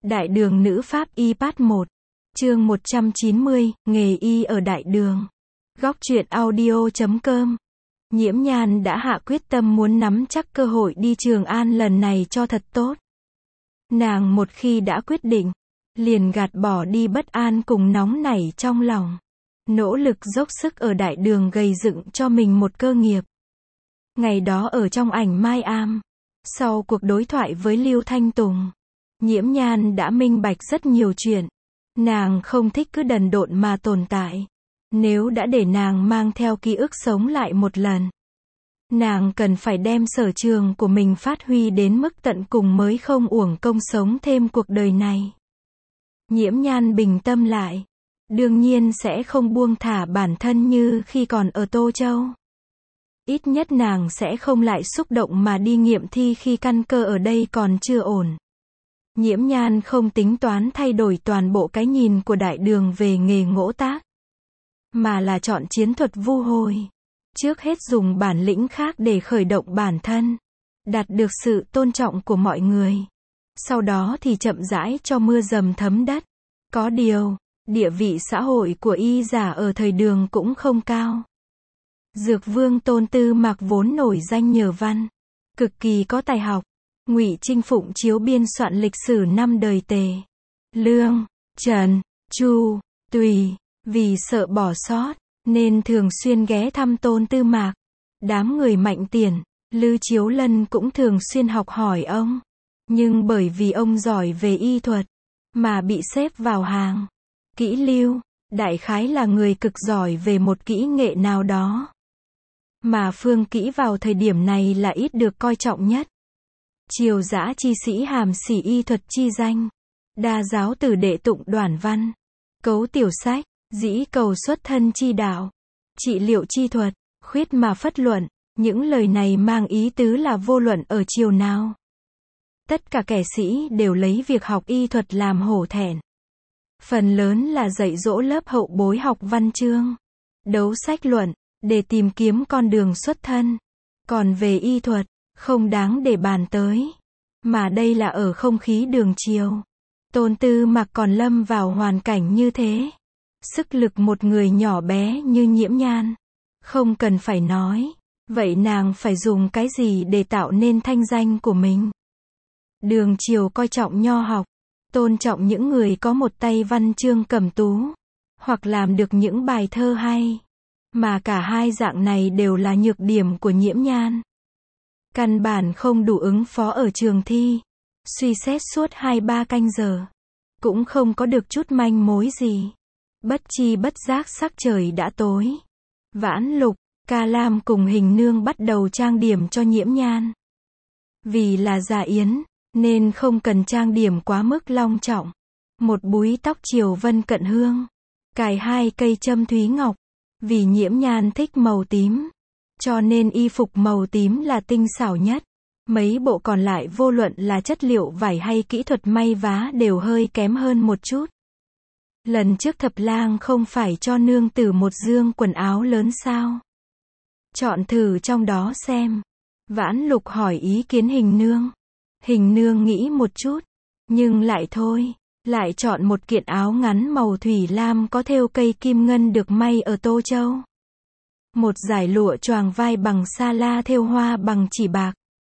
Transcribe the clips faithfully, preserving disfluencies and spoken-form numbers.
Đại đường nữ pháp y part một. Chương một trăm chín mươi, nghề y ở đại đường. Góc truyện audio chấm com. Nhiễm Nhan đã hạ quyết tâm muốn nắm chắc cơ hội đi Trường An lần này cho thật tốt. Nàng một khi đã quyết định, liền gạt bỏ đi bất an cùng nóng nảy trong lòng. Nỗ lực dốc sức ở đại đường gầy dựng cho mình một cơ nghiệp. Ngày đó ở trong ảnh Mai Am, sau cuộc đối thoại với Lưu Thanh Tùng, Nhiễm Nhan đã minh bạch rất nhiều chuyện. Nàng không thích cứ đần độn mà tồn tại. Nếu đã để nàng mang theo ký ức sống lại một lần, nàng cần phải đem sở trường của mình phát huy đến mức tận cùng mới không uổng công sống thêm cuộc đời này. Nhiễm Nhan bình tâm lại. Đương nhiên sẽ không buông thả bản thân như khi còn ở Tô Châu. Ít nhất nàng sẽ không lại xúc động mà đi nghiệm thi khi căn cơ ở đây còn chưa ổn. Nhiễm Nhan không tính toán thay đổi toàn bộ cái nhìn của đại đường về nghề ngỗ tác, mà là chọn chiến thuật vu hồi. Trước hết dùng bản lĩnh khác để khởi động bản thân, đạt được sự tôn trọng của mọi người. Sau đó thì chậm rãi cho mưa dầm thấm đất. Có điều, địa vị xã hội của y giả ở thời đường cũng không cao. Dược vương Tôn Tư Mạc vốn nổi danh nhờ văn, cực kỳ có tài học. Ngụy Trinh Phụng chiếu biên soạn lịch sử năm đời Tề, Lương, Trần, Chu, Tùy, vì sợ bỏ sót, nên thường xuyên ghé thăm Tôn Tư Mạc. Đám người Mạnh Tiền, Lư Chiếu Lân cũng thường xuyên học hỏi ông. Nhưng bởi vì ông giỏi về y thuật, mà bị xếp vào hàng kỹ lưu, đại khái là người cực giỏi về một kỹ nghệ nào đó. Mà phương kỹ vào thời điểm này là ít được coi trọng nhất. Triều dã chi sĩ hàm sỉ y thuật chi danh, đa giáo tử đệ tụng đoản văn, cấu tiểu sách, dĩ cầu xuất thân chi đạo, trị liệu chi thuật, khuyết mà phất luận. Những lời này mang ý tứ là vô luận ở triều nào, tất cả kẻ sĩ đều lấy việc học y thuật làm hổ thẹn. Phần lớn là dạy dỗ lớp hậu bối học văn chương, đấu sách luận, để tìm kiếm con đường xuất thân. Còn về y thuật, không đáng để bàn tới. Mà đây là ở không khí đường triều. Tôn Tư Mạc còn lâm vào hoàn cảnh như thế. Sức lực một người nhỏ bé như Nhiễm Nhan, không cần phải nói. Vậy nàng phải dùng cái gì để tạo nên thanh danh của mình? Đường triều coi trọng nho học, tôn trọng những người có một tay văn chương cẩm tú, hoặc làm được những bài thơ hay. Mà cả hai dạng này đều là nhược điểm của Nhiễm Nhan. Căn bản không đủ ứng phó ở trường thi. Suy xét suốt hai ba canh giờ, cũng không có được chút manh mối gì. Bất chi bất giác sắc trời đã tối. Vãn Lục, Ca Lam cùng Hình Nương bắt đầu trang điểm cho Nhiễm Nhan. Vì là dạ yến, nên không cần trang điểm quá mức long trọng. Một búi tóc triều vân cận hương, cài hai cây châm thúy ngọc. Vì Nhiễm Nhan thích màu tím, cho nên y phục màu tím là tinh xảo nhất. Mấy bộ còn lại vô luận là chất liệu vải hay kỹ thuật may vá đều hơi kém hơn một chút. Lần trước Thập Lang không phải cho nương tử một dương quần áo lớn sao? Chọn thử trong đó xem. Vãn Lục hỏi ý kiến Hình Nương. Hình Nương nghĩ một chút, nhưng lại thôi. Lại chọn một kiện áo ngắn màu thủy lam có thêu cây kim ngân được may ở Tô Châu. Một dải lụa choàng vai bằng sa la thêu hoa bằng chỉ bạc.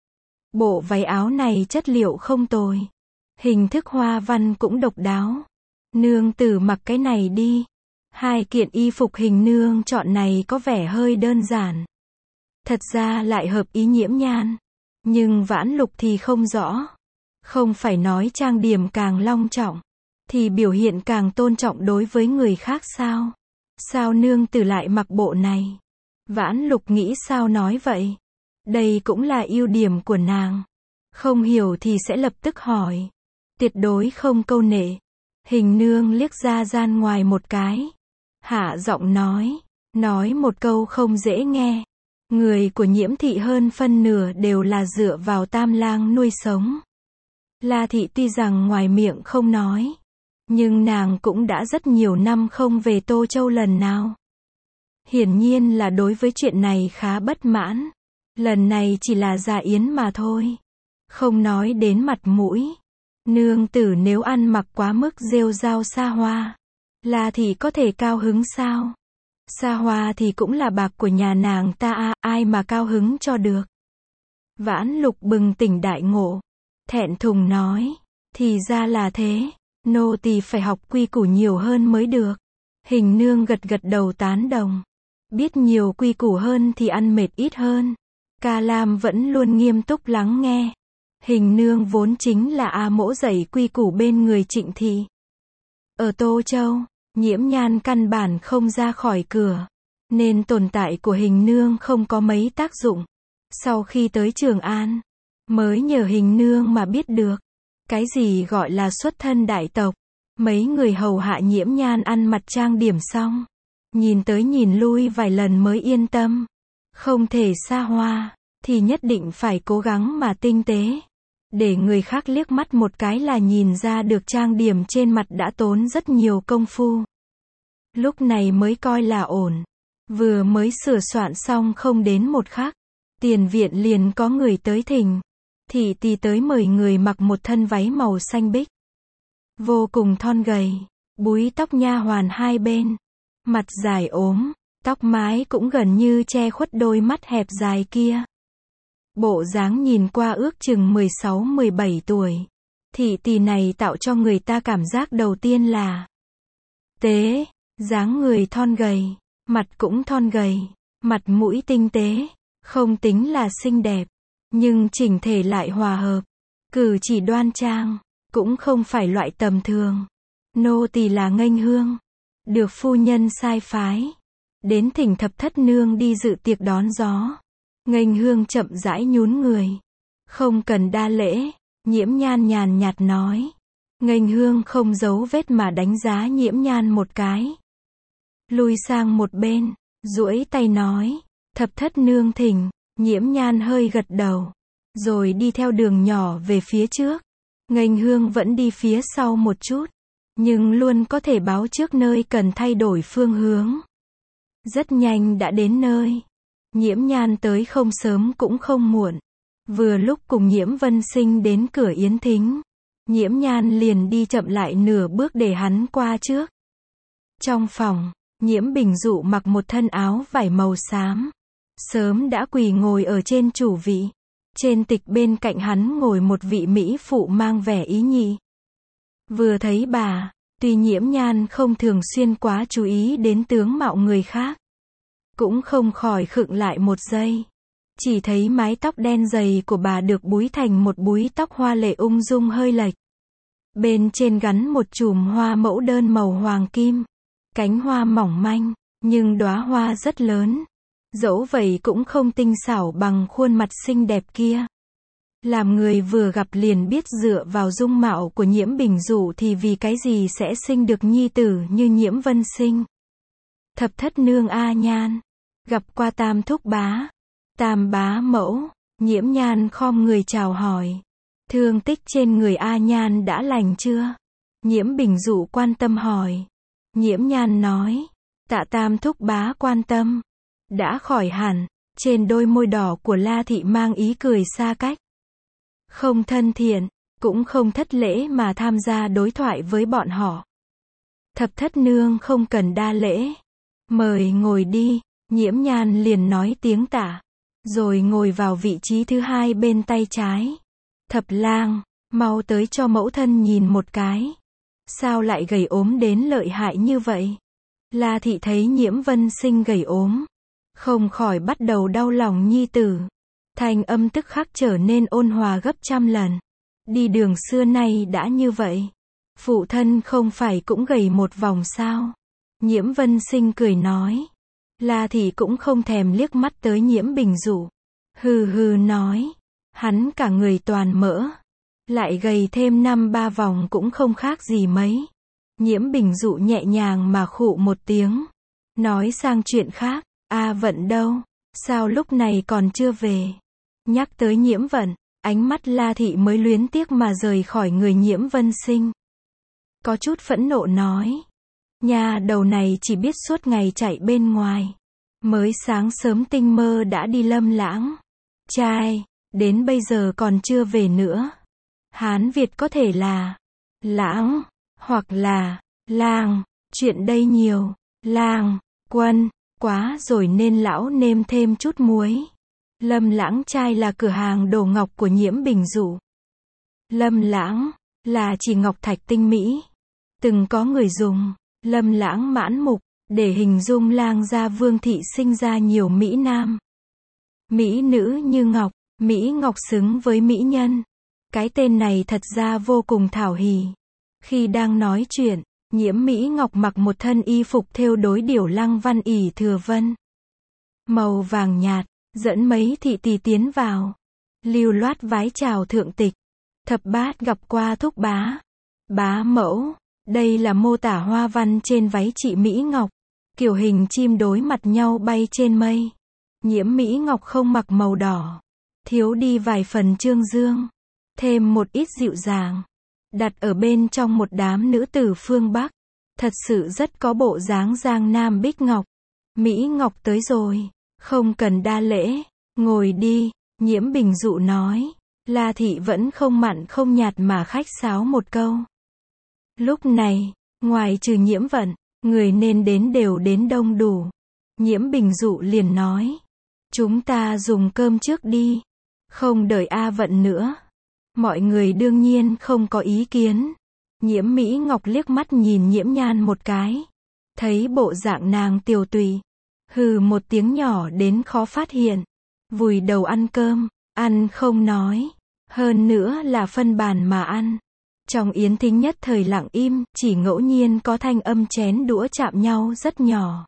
Bộ váy áo này chất liệu không tồi. Hình thức hoa văn cũng độc đáo. Nương tử mặc cái này đi. Hai kiện y phục Hình Nương chọn này có vẻ hơi đơn giản. Thật ra lại hợp ý Nhiễm Nhan. Nhưng Vãn Lục thì không rõ. Không phải nói trang điểm càng long trọng, thì biểu hiện càng tôn trọng đối với người khác sao? Sao nương tử lại mặc bộ này? Vãn Lục nghĩ sao nói vậy? Đây cũng là ưu điểm của nàng. Không hiểu thì sẽ lập tức hỏi. Tuyệt đối không câu nệ. Hình Nương liếc ra gian ngoài một cái. Hạ giọng nói. Nói một câu không dễ nghe. Người của Nhiễm thị hơn phân nửa đều là dựa vào Tam Lang nuôi sống. La thị tuy rằng ngoài miệng không nói, nhưng nàng cũng đã rất nhiều năm không về Tô Châu lần nào. Hiển nhiên là đối với chuyện này khá bất mãn. Lần này chỉ là dạ yến mà thôi. Không nói đến mặt mũi. Nương tử nếu ăn mặc quá mức rêu rao xa hoa, La Thị có thể cao hứng sao? Xa hoa thì cũng là bạc của nhà nàng ta à, ai mà cao hứng cho được. Vãn Lục bừng tỉnh đại ngộ, thẹn thùng nói, thì ra là thế, nô tỳ phải học quy củ nhiều hơn mới được. Hình nương gật gật đầu tán đồng, biết nhiều quy củ hơn thì ăn mệt ít hơn. Ca Lam vẫn luôn nghiêm túc lắng nghe. Hình nương vốn chính là A Mỗ dạy quy củ bên người Trịnh thị. Ở Tô Châu, Nhiễm Nhan căn bản không ra khỏi cửa, nên tồn tại của hình nương không có mấy tác dụng. Sau khi tới Trường An, mới nhờ hình nương mà biết được, cái gì gọi là xuất thân đại tộc. Mấy người hầu hạ Nhiễm Nhan ăn mặc trang điểm xong, nhìn tới nhìn lui vài lần mới yên tâm. Không thể xa hoa, thì nhất định phải cố gắng mà tinh tế. Để người khác liếc mắt một cái là nhìn ra được trang điểm trên mặt đã tốn rất nhiều công phu. Lúc này mới coi là ổn. Vừa mới sửa soạn xong không đến một khắc, tiền viện liền có người tới thỉnh. Thị tỳ tới mời người mặc một thân váy màu xanh bích, vô cùng thon gầy, búi tóc nha hoàn hai bên, mặt dài ốm, tóc mái cũng gần như che khuất đôi mắt hẹp dài kia. Bộ dáng nhìn qua ước chừng mười sáu mười bảy tuổi. Thị tỳ này tạo cho người ta cảm giác đầu tiên là tế, dáng người thon gầy, mặt cũng thon gầy, mặt mũi tinh tế, không tính là xinh đẹp, nhưng chỉnh thể lại hòa hợp, cử chỉ đoan trang, cũng không phải loại tầm thường. Nô tỳ là Nghênh Hương, được phu nhân sai phái, đến thỉnh Thập Thất Nương đi dự tiệc đón gió. Nghênh Hương chậm rãi nhún người, không cần đa lễ. Nhiễm Nhan nhàn nhạt nói. Nghênh Hương không giấu vết mà đánh giá Nhiễm Nhan một cái, lui sang một bên, duỗi tay nói, Thập Thất Nương thỉnh. Nhiễm Nhan hơi gật đầu, rồi đi theo đường nhỏ về phía trước. Nghênh Hương vẫn đi phía sau một chút, nhưng luôn có thể báo trước nơi cần thay đổi phương hướng. Rất nhanh đã đến nơi. Nhiễm Nhan tới không sớm cũng không muộn. Vừa lúc cùng Nhiễm Vân Sinh đến cửa yến thính, Nhiễm Nhan liền đi chậm lại nửa bước để hắn qua trước. Trong phòng, Nhiễm Bình Dụ mặc một thân áo vải màu xám, sớm đã quỳ ngồi ở trên chủ vị. Trên tịch bên cạnh hắn ngồi một vị mỹ phụ mang vẻ ý nhị. Vừa thấy bà, tuy Nhiễm Nhan không thường xuyên quá chú ý đến tướng mạo người khác, cũng không khỏi khựng lại một giây. Chỉ thấy mái tóc đen dày của bà được búi thành một búi tóc hoa lệ ung dung hơi lệch. Bên trên gắn một chùm hoa mẫu đơn màu hoàng kim. Cánh hoa mỏng manh, nhưng đóa hoa rất lớn. Dẫu vậy cũng không tinh xảo bằng khuôn mặt xinh đẹp kia. Làm người vừa gặp liền biết dựa vào dung mạo của Nhiễm Bình Dụ thì vì cái gì sẽ sinh được nhi tử như Nhiễm Vân Sinh. Thập Thất Nương A Nhan, gặp qua Tam Thúc Bá, Tam Bá Mẫu. Nhiễm Nhan khom người chào hỏi. Thương tích trên người A Nhan đã lành chưa? Nhiễm Bình Dụ quan tâm hỏi. Nhiễm Nhan nói, tạ Tam Thúc Bá quan tâm, đã khỏi hẳn. Trên đôi môi đỏ của La Thị mang ý cười xa cách, không thân thiện, cũng không thất lễ mà tham gia đối thoại với bọn họ. Thập Thất Nương không cần đa lễ, mời ngồi đi. Nhiễm Nhan liền nói tiếng tạ, rồi ngồi vào vị trí thứ hai bên tay trái. Thập lang, mau tới cho mẫu thân nhìn một cái. Sao lại gầy ốm đến lợi hại như vậy? La Thị thấy Nhiễm Vân Sinh gầy ốm, không khỏi bắt đầu đau lòng nhi tử. Thanh âm tức khắc trở nên ôn hòa gấp trăm lần. Đi đường xưa nay đã như vậy, phụ thân không phải cũng gầy một vòng sao? Nhiễm Vân Sinh cười nói. La Thị cũng không thèm liếc mắt tới Nhiễm Bình Dụ, hừ hừ nói, hắn cả người toàn mỡ, lại gầy thêm năm ba vòng cũng không khác gì mấy. Nhiễm Bình Dụ nhẹ nhàng mà khụ một tiếng, nói sang chuyện khác, A Vận đâu, sao lúc này còn chưa về? Nhắc tới Nhiễm Vận, ánh mắt La Thị mới luyến tiếc mà rời khỏi người Nhiễm Vân Sinh. Có chút phẫn nộ nói, nhà đầu này chỉ biết suốt ngày chạy bên ngoài, mới sáng sớm tinh mơ đã đi Lâm Lãng. Trai, đến bây giờ còn chưa về nữa. Hán Việt có thể là lãng, hoặc là lang, chuyện đây nhiều, lang, quân, quá rồi nên lão nêm thêm chút muối. Lâm Lãng Trai là cửa hàng đồ ngọc của Nhiễm Bình Dụ. Lâm Lãng là chỉ ngọc thạch tinh mỹ. Từng có người dùng Lâm Lãng mãn mục để hình dung lang gia Vương thị sinh ra nhiều mỹ nam, mỹ nữ như ngọc, mỹ ngọc xứng với mỹ nhân. Cái tên này thật ra vô cùng thảo hỉ. Khi đang nói chuyện, Nhiễm Mỹ Ngọc mặc một thân y phục thêu đối điểu lăng văn ỷ thừa vân, màu vàng nhạt, dẫn mấy thị tỳ tiến vào, lưu loát vái chào thượng tịch. Thập bát gặp qua thúc bá, bá mẫu. Đây là mô tả hoa văn trên váy chị Mỹ Ngọc, kiểu hình chim đối mặt nhau bay trên mây. Nhiễm Mỹ Ngọc không mặc màu đỏ, thiếu đi vài phần trương dương, thêm một ít dịu dàng, đặt ở bên trong một đám nữ tử phương Bắc, thật sự rất có bộ dáng Giang Nam Bích Ngọc. Mỹ Ngọc tới rồi, không cần đa lễ, ngồi đi, Nhiễm Bình Dụ nói. La thị vẫn không mặn không nhạt mà khách sáo một câu. Lúc này, ngoài trừ Nhiễm Vận, người nên đến đều đến đông đủ. Nhiễm Bình Dụ liền nói, chúng ta dùng cơm trước đi, không đợi A Vận nữa. Mọi người đương nhiên không có ý kiến. Nhiễm Mỹ Ngọc liếc mắt nhìn Nhiễm Nhan một cái, thấy bộ dạng nàng tiều tụy, hừ một tiếng nhỏ đến khó phát hiện, vùi đầu ăn cơm, ăn không nói, hơn nữa là phân bàn mà ăn. Trong yến thính nhất thời lặng im, chỉ ngẫu nhiên có thanh âm chén đũa chạm nhau rất nhỏ.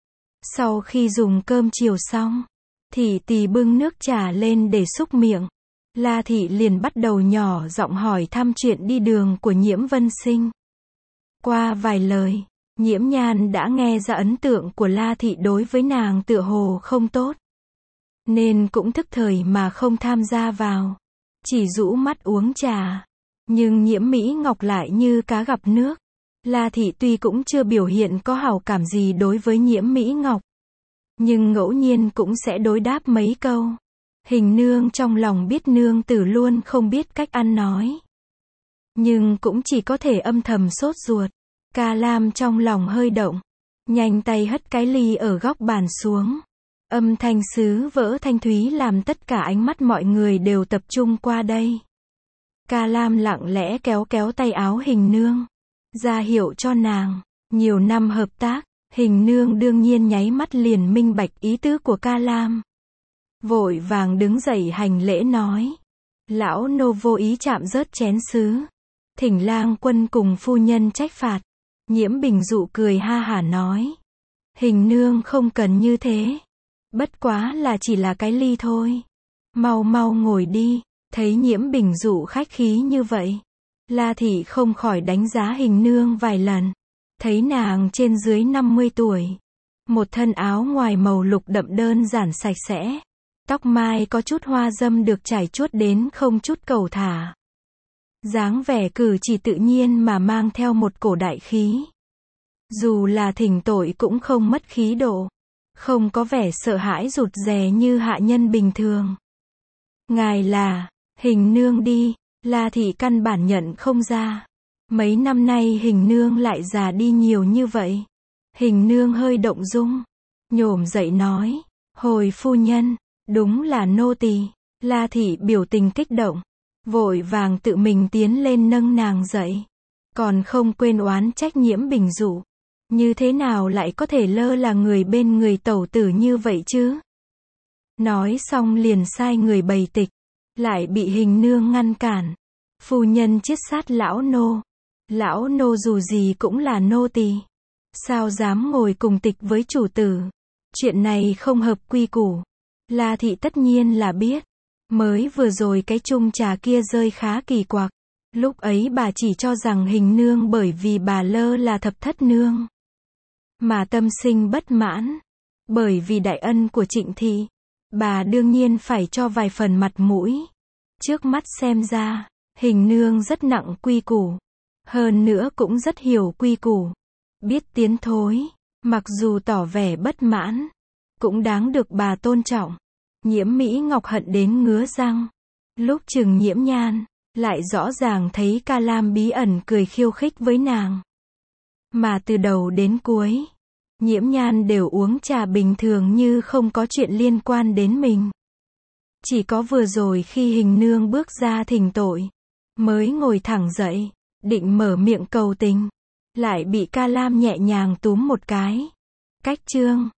Sau khi dùng cơm chiều xong, thị tỳ bưng nước trà lên để xúc miệng. La thị liền bắt đầu nhỏ giọng hỏi thăm chuyện đi đường của Nhiễm Vân Sinh. Qua vài lời, Nhiễm Nhan đã nghe ra ấn tượng của La thị đối với nàng tựa hồ không tốt, nên cũng thức thời mà không tham gia vào, chỉ rũ mắt uống trà. Nhưng Nhiễm Mỹ Ngọc lại như cá gặp nước. La thị tuy cũng chưa biểu hiện có hảo cảm gì đối với Nhiễm Mỹ Ngọc, nhưng ngẫu nhiên cũng sẽ đối đáp mấy câu. Hình nương trong lòng biết nương tử luôn không biết cách ăn nói, nhưng cũng chỉ có thể âm thầm sốt ruột. Ca Lam trong lòng hơi động, nhanh tay hất cái ly ở góc bàn xuống. Âm thanh sứ vỡ thanh thúy làm tất cả ánh mắt mọi người đều tập trung qua đây. Ca Lam lặng lẽ kéo kéo tay áo Hình nương, ra hiệu cho nàng. Nhiều năm hợp tác, Hình nương đương nhiên nháy mắt liền minh bạch ý tứ của Ca Lam. Vội vàng đứng dậy hành lễ nói, lão nô vô ý chạm rớt chén sứ, thỉnh lang quân cùng phu nhân trách phạt. Nhiễm Bình Dụ cười ha hả nói, Hình nương không cần như thế, bất quá là chỉ là cái ly thôi, mau mau ngồi đi. Thấy Nhiễm Bình Dụ khách khí như vậy, La thị không khỏi đánh giá Hình nương vài lần. Thấy nàng trên dưới năm mươi tuổi, một thân áo ngoài màu lục đậm đơn giản sạch sẽ, tóc mai có chút hoa dâm được trải chuốt đến không chút cầu thả. Dáng vẻ cử chỉ tự nhiên mà mang theo một cổ đại khí. Dù là thỉnh tội cũng không mất khí độ, không có vẻ sợ hãi rụt rè như hạ nhân bình thường. Ngài là Hình nương đi, La thị căn bản nhận không ra. Mấy năm nay Hình nương lại già đi nhiều như vậy. Hình nương hơi động dung, nhổm dậy nói, hồi phu nhân, đúng là nô tỳ. La thị biểu tình kích động, vội vàng tự mình tiến lên nâng nàng dậy, còn không quên oán trách Nhiễm Bình Dụ, như thế nào lại có thể lơ là người bên người tẩu tử như vậy chứ. Nói xong liền sai người bày tịch, lại bị Hình nương ngăn cản. Phu nhân chiết sát lão nô, lão nô dù gì cũng là nô tỳ, sao dám ngồi cùng tịch với chủ tử, chuyện này không hợp quy củ. La thị tất nhiên là biết, mới vừa rồi cái chung trà kia rơi khá kỳ quặc, lúc ấy bà chỉ cho rằng Hình nương bởi vì bà lơ là thập thất nương mà tâm sinh bất mãn, bởi vì đại ân của Trịnh thị, bà đương nhiên phải cho vài phần mặt mũi. Trước mắt xem ra, Hình nương rất nặng quy củ, hơn nữa cũng rất hiểu quy củ, biết tiến thối, mặc dù tỏ vẻ bất mãn, cũng đáng được bà tôn trọng. Nhiễm Mỹ Ngọc hận đến ngứa răng, lúc chừng Nhiễm Nhan, lại rõ ràng thấy Ca Lam bí ẩn cười khiêu khích với nàng. Mà từ đầu đến cuối, Nhiễm Nhan đều uống trà bình thường như không có chuyện liên quan đến mình. Chỉ có vừa rồi khi Hình Nương bước ra thỉnh tội, mới ngồi thẳng dậy, định mở miệng cầu tình, lại bị Ca Lam nhẹ nhàng túm một cái. Cách chương